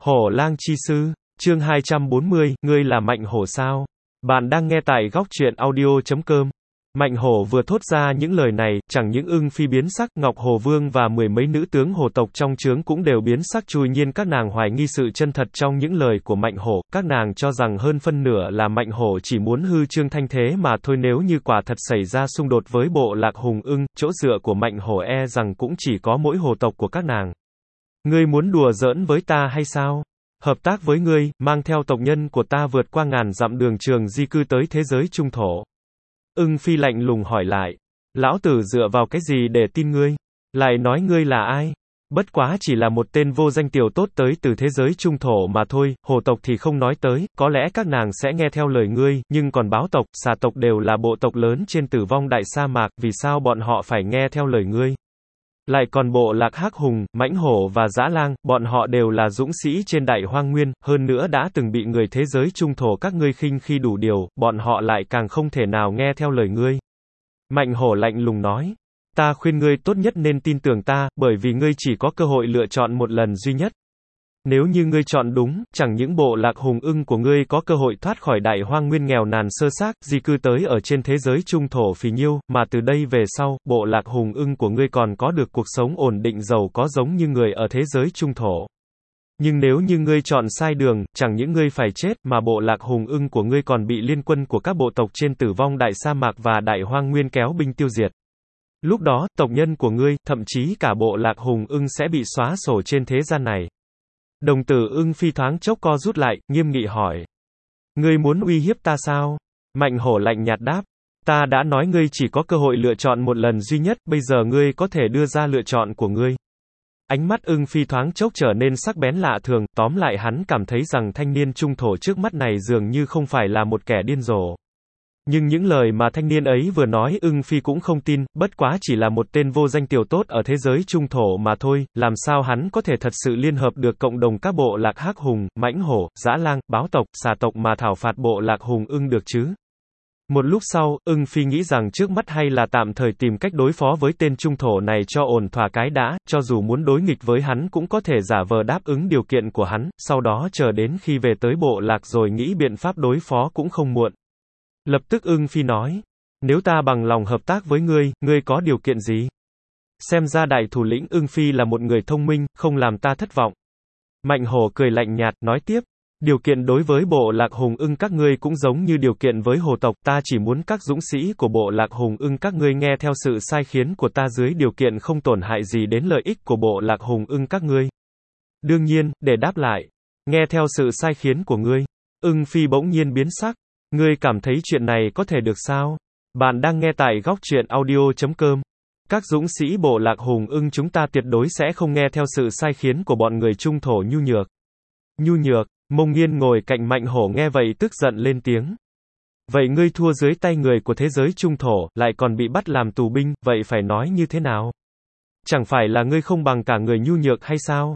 Hổ lang chi sư, chương 240, ngươi là Mạnh Hổ sao? Bạn đang nghe tại góc truyện audio.com. Mạnh Hổ vừa thốt ra những lời này, chẳng những Ưng Phi biến sắc, Ngọc Hồ Vương và mười mấy nữ tướng hồ tộc trong trướng cũng đều biến sắc. Chùi nhiên các nàng hoài nghi sự chân thật trong những lời của Mạnh Hổ, các nàng cho rằng hơn phân nửa là Mạnh Hổ chỉ muốn hư trương thanh thế mà thôi. Nếu như quả thật xảy ra xung đột với bộ lạc Hùng Ưng, chỗ dựa của Mạnh Hổ e rằng cũng chỉ có mỗi hồ tộc của các nàng. Ngươi muốn đùa giỡn với ta hay sao? Hợp tác với ngươi, mang theo tộc nhân của ta vượt qua ngàn dặm đường trường di cư tới thế giới trung thổ. Ưng Phi lạnh lùng hỏi lại. Lão tử dựa vào cái gì để tin ngươi? Lại nói ngươi là ai? Bất quá chỉ là một tên vô danh tiểu tốt tới từ thế giới trung thổ mà thôi, hồ tộc thì không nói tới, có lẽ các nàng sẽ nghe theo lời ngươi, nhưng còn báo tộc, xà tộc đều là bộ tộc lớn trên Tử Vong Đại Sa Mạc, vì sao bọn họ phải nghe theo lời ngươi? Lại còn bộ lạc Hắc Hùng, Mãnh Hổ và Dã Lang, bọn họ đều là dũng sĩ trên Đại Hoang Nguyên, hơn nữa đã từng bị người thế giới trung thổ các ngươi khinh khi đủ điều, bọn họ lại càng không thể nào nghe theo lời ngươi. Mạnh Hổ lạnh lùng nói, ta khuyên ngươi tốt nhất nên tin tưởng ta, bởi vì ngươi chỉ có cơ hội lựa chọn một lần duy nhất. Nếu như ngươi chọn đúng, chẳng những bộ lạc Hùng Ưng của ngươi có cơ hội thoát khỏi Đại Hoang Nguyên nghèo nàn sơ xác, di cư tới ở trên thế giới trung thổ phì nhiêu, mà từ đây về sau, bộ lạc Hùng Ưng của ngươi còn có được cuộc sống ổn định giàu có giống như người ở thế giới trung thổ. Nhưng nếu như ngươi chọn sai đường, chẳng những ngươi phải chết, mà bộ lạc Hùng Ưng của ngươi còn bị liên quân của các bộ tộc trên Tử Vong Đại Sa Mạc và Đại Hoang Nguyên kéo binh tiêu diệt. Lúc đó, tộc nhân của ngươi, thậm chí cả bộ lạc Hùng Ưng sẽ bị xóa sổ trên thế gian này. Đồng tử Ưng Phi thoáng chốc co rút lại, nghiêm nghị hỏi. Ngươi muốn uy hiếp ta sao? Mạnh Hổ lạnh nhạt đáp. Ta đã nói ngươi chỉ có cơ hội lựa chọn một lần duy nhất, bây giờ ngươi có thể đưa ra lựa chọn của ngươi. Ánh mắt Ưng Phi thoáng chốc trở nên sắc bén lạ thường, tóm lại hắn cảm thấy rằng thanh niên trung thổ trước mắt này dường như không phải là một kẻ điên rồ. Nhưng những lời mà thanh niên ấy vừa nói Ưng Phi cũng không tin, bất quá chỉ là một tên vô danh tiểu tốt ở thế giới trung thổ mà thôi, làm sao hắn có thể thật sự liên hợp được cộng đồng các bộ lạc Hắc Hùng, Mãnh Hổ, Dã Lang, Báo tộc, Xà tộc mà thảo phạt bộ lạc Hùng Ưng được chứ? Một lúc sau, Ưng Phi nghĩ rằng trước mắt hay là tạm thời tìm cách đối phó với tên trung thổ này cho ổn thỏa cái đã, cho dù muốn đối nghịch với hắn cũng có thể giả vờ đáp ứng điều kiện của hắn, sau đó chờ đến khi về tới bộ lạc rồi nghĩ biện pháp đối phó cũng không muộn. Lập tức Ưng Phi nói, nếu ta bằng lòng hợp tác với ngươi, ngươi có điều kiện gì? Xem ra đại thủ lĩnh Ưng Phi là một người thông minh, không làm ta thất vọng. Mạnh Hổ cười lạnh nhạt, nói tiếp, điều kiện đối với bộ lạc Hùng Ưng các ngươi cũng giống như điều kiện với hồ tộc, ta chỉ muốn các dũng sĩ của bộ lạc Hùng Ưng các ngươi nghe theo sự sai khiến của ta dưới điều kiện không tổn hại gì đến lợi ích của bộ lạc Hùng Ưng các ngươi. Đương nhiên, để đáp lại, nghe theo sự sai khiến của ngươi, Ưng Phi bỗng nhiên biến sắc. Ngươi cảm thấy chuyện này có thể được sao? Bạn đang nghe tại góc truyện audio.com. Các dũng sĩ bộ lạc Hùng Ưng chúng ta tuyệt đối sẽ không nghe theo sự sai khiến của bọn người trung thổ nhu nhược. Nhu nhược, Mông Nghiên ngồi cạnh Mạnh Hổ nghe vậy tức giận lên tiếng. Vậy ngươi thua dưới tay người của thế giới trung thổ, lại còn bị bắt làm tù binh, vậy phải nói như thế nào? Chẳng phải là ngươi không bằng cả người nhu nhược hay sao?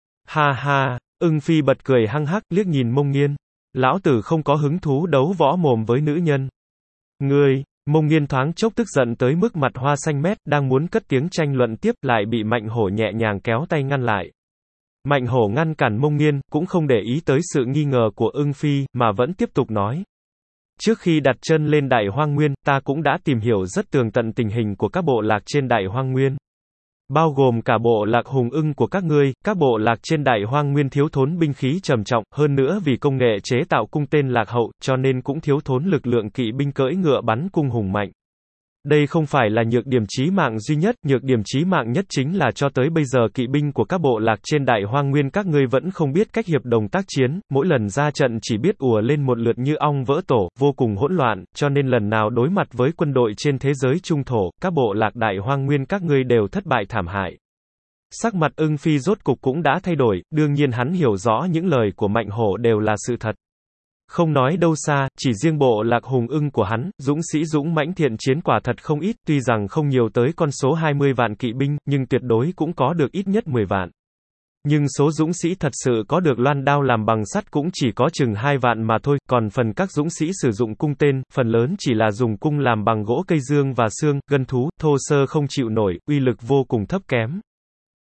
Ha ha, Ưng Phi bật cười hăng hắc liếc nhìn Mông Nghiên. Lão tử không có hứng thú đấu võ mồm với nữ nhân. Ngươi, Mông Nghiên thoáng chốc tức giận tới mức mặt hoa xanh mét, đang muốn cất tiếng tranh luận tiếp, lại bị Mạnh Hổ nhẹ nhàng kéo tay ngăn lại. Mạnh Hổ ngăn cản Mông Nghiên, cũng không để ý tới sự nghi ngờ của Ưng Phi, mà vẫn tiếp tục nói. Trước khi đặt chân lên Đại Hoang Nguyên, ta cũng đã tìm hiểu rất tường tận tình hình của các bộ lạc trên Đại Hoang Nguyên. Bao gồm cả bộ lạc Hùng Ưng của các bộ lạc trên Đại Hoang Nguyên thiếu thốn binh khí trầm trọng, hơn nữa vì công nghệ chế tạo cung tên lạc hậu, cho nên cũng thiếu thốn lực lượng kỵ binh cưỡi ngựa bắn cung hùng mạnh. Đây không phải là nhược điểm chí mạng duy nhất, nhược điểm chí mạng nhất chính là cho tới bây giờ kỵ binh của các bộ lạc trên Đại Hoang Nguyên các ngươi vẫn không biết cách hiệp đồng tác chiến, mỗi lần ra trận chỉ biết ùa lên một lượt như ong vỡ tổ, vô cùng hỗn loạn, cho nên lần nào đối mặt với quân đội trên thế giới trung thổ, các bộ lạc Đại Hoang Nguyên các ngươi đều thất bại thảm hại. Sắc mặt Ưng Phi rốt cục cũng đã thay đổi, đương nhiên hắn hiểu rõ những lời của Mạnh Hổ đều là sự thật. Không nói đâu xa, chỉ riêng bộ lạc Hùng Ưng của hắn, dũng sĩ dũng mãnh thiện chiến quả thật không ít, tuy rằng không nhiều tới con số 20 vạn kỵ binh, nhưng tuyệt đối cũng có được ít nhất 10 vạn. Nhưng số dũng sĩ thật sự có được loan đao làm bằng sắt cũng chỉ có chừng 2 vạn mà thôi, còn phần các dũng sĩ sử dụng cung tên, phần lớn chỉ là dùng cung làm bằng gỗ cây dương và xương, gân thú, thô sơ không chịu nổi, uy lực vô cùng thấp kém.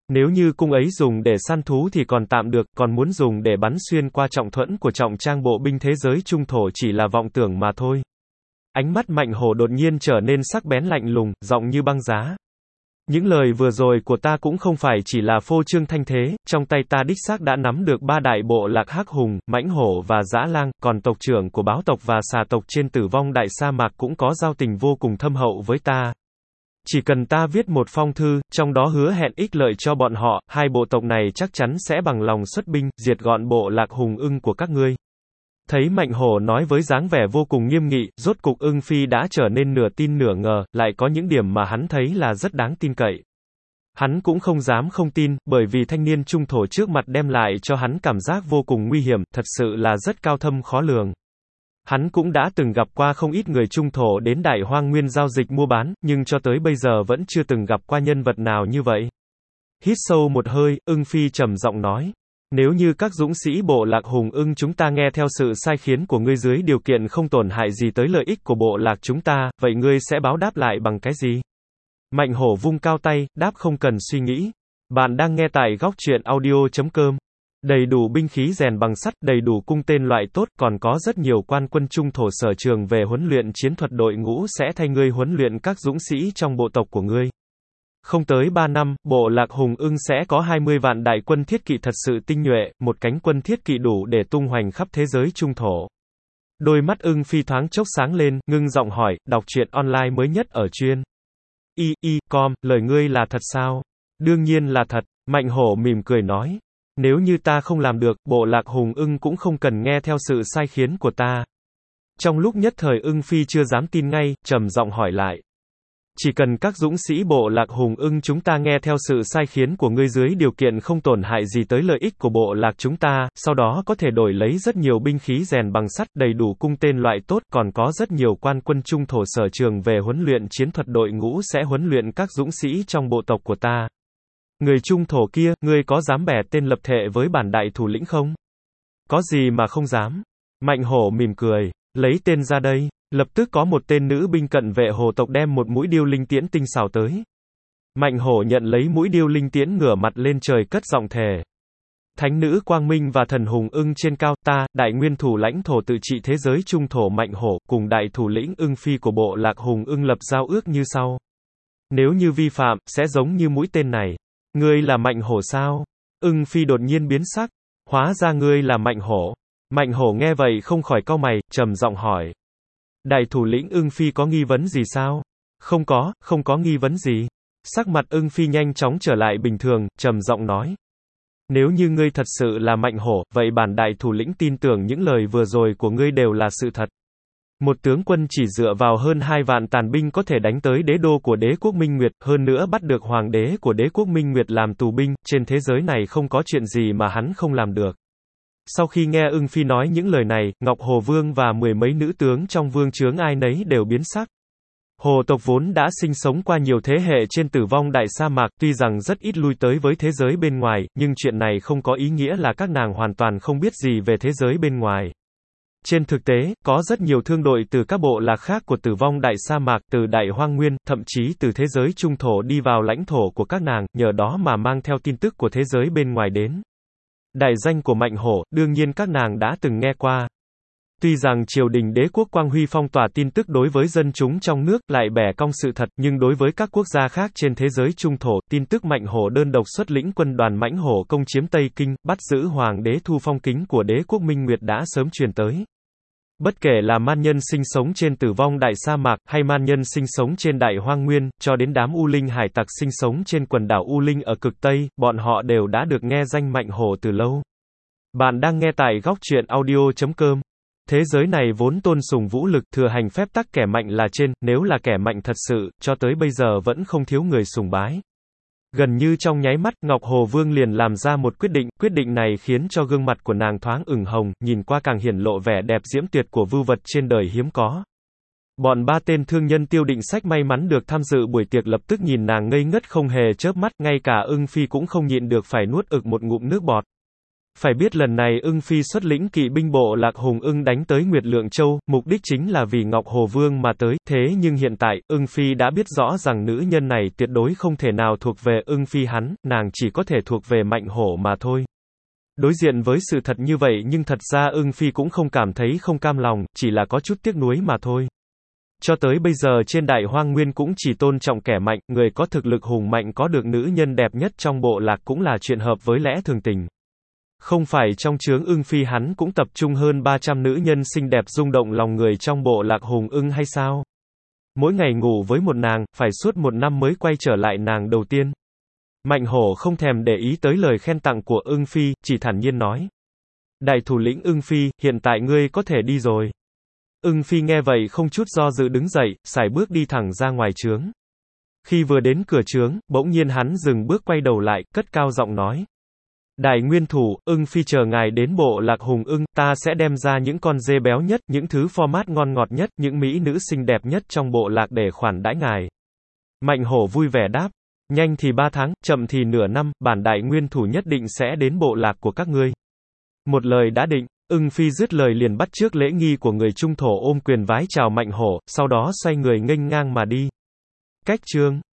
Nếu như cung ấy dùng để săn thú thì còn tạm được, còn muốn dùng để bắn xuyên qua trọng thuẫn của trọng trang bộ binh thế giới trung thổ chỉ là vọng tưởng mà thôi. Ánh mắt Mạnh Hổ đột nhiên trở nên sắc bén lạnh lùng, giọng như băng giá. Những lời vừa rồi của ta cũng không phải chỉ là phô trương thanh thế, trong tay ta đích xác đã nắm được 3 đại bộ lạc Hắc Hùng, Mãnh Hổ và Dã Lang, còn tộc trưởng của báo tộc và xà tộc trên Tử Vong Đại Sa Mạc cũng có giao tình vô cùng thâm hậu với ta. Chỉ cần ta viết một phong thư, trong đó hứa hẹn ích lợi cho bọn họ, hai bộ tộc này chắc chắn sẽ bằng lòng xuất binh, diệt gọn bộ lạc Hùng Ưng của các ngươi. Thấy Mạnh Hổ nói với dáng vẻ vô cùng nghiêm nghị, rốt cục Ưng Phi đã trở nên nửa tin nửa ngờ, lại có những điểm mà hắn thấy là rất đáng tin cậy. Hắn cũng không dám không tin, bởi vì thanh niên trung thổ trước mặt đem lại cho hắn cảm giác vô cùng nguy hiểm, thật sự là rất cao thâm khó lường. Hắn cũng đã từng gặp qua không ít người trung thổ đến Đại Hoang Nguyên giao dịch mua bán, nhưng cho tới bây giờ vẫn chưa từng gặp qua nhân vật nào như vậy. Hít sâu một hơi, Ưng Phi trầm giọng nói. Nếu như các dũng sĩ bộ lạc Hùng Ưng chúng ta nghe theo sự sai khiến của ngươi dưới điều kiện không tổn hại gì tới lợi ích của bộ lạc chúng ta, vậy ngươi sẽ báo đáp lại bằng cái gì? Mạnh Hổ vung cao tay, đáp không cần suy nghĩ. Bạn đang nghe tại góc truyện audio.com. Đầy đủ binh khí rèn bằng sắt, đầy đủ cung tên loại tốt, còn có rất nhiều quan quân trung thổ sở trường về huấn luyện chiến thuật đội ngũ sẽ thay ngươi huấn luyện các dũng sĩ trong bộ tộc của ngươi. Không tới 3 năm, bộ lạc Hùng Ưng sẽ có 20 vạn đại quân thiết kỵ thật sự tinh nhuệ, một cánh quân thiết kỵ đủ để tung hoành khắp thế giới trung thổ. Đôi mắt Ưng Phi thoáng chốc sáng lên, ngưng giọng hỏi, đọc truyện online mới nhất ở chuyên com, lời ngươi là thật sao? Đương nhiên là thật, Mạnh Hổ mỉm cười nói. Nếu như ta không làm được, bộ lạc Hùng Ưng cũng không cần nghe theo sự sai khiến của ta. Trong lúc nhất thời Ưng Phi chưa dám tin ngay, trầm giọng hỏi lại. Chỉ cần các dũng sĩ bộ lạc Hùng Ưng chúng ta nghe theo sự sai khiến của ngươi dưới điều kiện không tổn hại gì tới lợi ích của bộ lạc chúng ta, sau đó có thể đổi lấy rất nhiều binh khí rèn bằng sắt, đầy đủ cung tên loại tốt, còn có rất nhiều quan quân trung thổ sở trường về huấn luyện chiến thuật đội ngũ sẽ huấn luyện các dũng sĩ trong bộ tộc của ta. Người trung thổ kia, ngươi có dám bẻ tên lập thệ với bản đại thủ lĩnh không? Có gì mà không dám? Mạnh Hổ mỉm cười, lấy tên ra đây. Lập tức có một tên nữ binh cận vệ hồ tộc đem một mũi điêu linh tiễn tinh xảo tới. Mạnh Hổ nhận lấy mũi điêu linh tiễn ngửa mặt lên trời cất giọng thề. Thánh nữ Quang Minh và thần Hùng Ưng trên cao, ta, đại nguyên thủ lãnh thổ tự trị thế giới trung thổ Mạnh Hổ, cùng đại thủ lĩnh Ưng Phi của bộ lạc Hùng Ưng lập giao ước như sau. Nếu như vi phạm, sẽ giống như mũi tên này. Ngươi là Mạnh Hổ sao? Ưng Phi đột nhiên biến sắc. Hóa ra ngươi là Mạnh Hổ. Mạnh Hổ nghe vậy không khỏi cau mày, trầm giọng hỏi. Đại thủ lĩnh Ưng Phi có nghi vấn gì sao? Không có nghi vấn gì. Sắc mặt Ưng Phi nhanh chóng trở lại bình thường, trầm giọng nói. Nếu như ngươi thật sự là Mạnh Hổ, vậy bản đại thủ lĩnh tin tưởng những lời vừa rồi của ngươi đều là sự thật. Một tướng quân chỉ dựa vào hơn 2 vạn tàn binh có thể đánh tới đế đô của đế quốc Minh Nguyệt, hơn nữa bắt được hoàng đế của đế quốc Minh Nguyệt làm tù binh, trên thế giới này không có chuyện gì mà hắn không làm được. Sau khi nghe Ưng Phi nói những lời này, Ngọc Hồ Vương và 10 mấy nữ tướng trong vương chướng ai nấy đều biến sắc. Hồ tộc vốn đã sinh sống qua nhiều thế hệ trên Tử Vong Đại Sa Mạc, tuy rằng rất ít lui tới với thế giới bên ngoài, nhưng chuyện này không có ý nghĩa là các nàng hoàn toàn không biết gì về thế giới bên ngoài. Trên thực tế, có rất nhiều thương đội từ các bộ lạc khác của Tử Vong Đại Sa Mạc, từ Đại Hoang Nguyên, thậm chí từ thế giới trung thổ đi vào lãnh thổ của các nàng, nhờ đó mà mang theo tin tức của thế giới bên ngoài đến. Đại danh của Mạnh Hổ, đương nhiên các nàng đã từng nghe qua. Tuy rằng triều đình đế quốc Quang Huy phong tỏa tin tức đối với dân chúng trong nước, lại bẻ cong sự thật, nhưng đối với các quốc gia khác trên thế giới trung thổ, tin tức Mạnh Hổ đơn độc xuất lĩnh quân đoàn Mãnh Hổ công chiếm Tây Kinh, bắt giữ hoàng đế Thu Phong Kính của đế quốc Minh Nguyệt đã sớm truyền tới. Bất kể là man nhân sinh sống trên Tử Vong Đại Sa Mạc, hay man nhân sinh sống trên Đại Hoang Nguyên, cho đến đám U Linh hải tặc sinh sống trên quần đảo U Linh ở cực Tây, bọn họ đều đã được nghe danh Mạnh Hổ từ lâu. Bạn đang nghe tại góc truyện audio.com. Thế giới này vốn tôn sùng vũ lực, thừa hành phép tắc kẻ mạnh là trên, nếu là kẻ mạnh thật sự, cho tới bây giờ vẫn không thiếu người sùng bái. Gần như trong nháy mắt, Ngọc Hồ Vương liền làm ra một quyết định này khiến cho gương mặt của nàng thoáng ửng hồng, nhìn qua càng hiển lộ vẻ đẹp diễm tuyệt của vưu vật trên đời hiếm có. Bọn 3 tên thương nhân Tiêu Định Sách may mắn được tham dự buổi tiệc lập tức nhìn nàng ngây ngất không hề chớp mắt, ngay cả Ưng Phi cũng không nhịn được phải nuốt ực một ngụm nước bọt. Phải biết lần này ưng phi xuất lĩnh kỵ binh bộ lạc Hùng ưng đánh tới Nguyệt Lượng Châu, mục đích chính là vì Ngọc Hồ Vương mà tới, thế nhưng hiện tại, ưng phi đã biết rõ rằng nữ nhân này tuyệt đối không thể nào thuộc về ưng phi hắn, nàng chỉ có thể thuộc về Mạnh Hổ mà thôi. Đối diện với sự thật như vậy nhưng thật ra ưng phi cũng không cảm thấy không cam lòng, chỉ là có chút tiếc nuối mà thôi. Cho tới bây giờ trên đại hoang nguyên cũng chỉ tôn trọng kẻ mạnh, người có thực lực hùng mạnh có được nữ nhân đẹp nhất trong bộ lạc cũng là chuyện hợp với lẽ thường tình. Không phải trong chướng ưng phi hắn cũng tập trung hơn 300 nữ nhân xinh đẹp rung động lòng người trong bộ lạc Hùng ưng hay sao? Mỗi ngày ngủ với một nàng, phải suốt một năm mới quay trở lại nàng đầu tiên. Mạnh Hổ không thèm để ý tới lời khen tặng của ưng phi, chỉ thản nhiên nói. Đại thủ lĩnh ưng phi, hiện tại ngươi có thể đi rồi. Ưng phi nghe vậy không chút do dự đứng dậy, sải bước đi thẳng ra ngoài trướng. Khi vừa đến cửa trướng, bỗng nhiên hắn dừng bước quay đầu lại, cất cao giọng nói. Đại nguyên thủ, ưng phi chờ ngài đến bộ lạc Hùng ưng, ta sẽ đem ra những con dê béo nhất, những thứ format ngon ngọt nhất, những mỹ nữ xinh đẹp nhất trong bộ lạc để khoản đãi ngài. Mạnh Hổ vui vẻ đáp. Nhanh thì 3 tháng, chậm thì nửa năm, bản đại nguyên thủ nhất định sẽ đến bộ lạc của các ngươi. Một lời đã định, ưng phi dứt lời liền bắt chước lễ nghi của người trung thổ ôm quyền vái chào Mạnh Hổ, sau đó xoay người nghênh ngang mà đi. Cách chương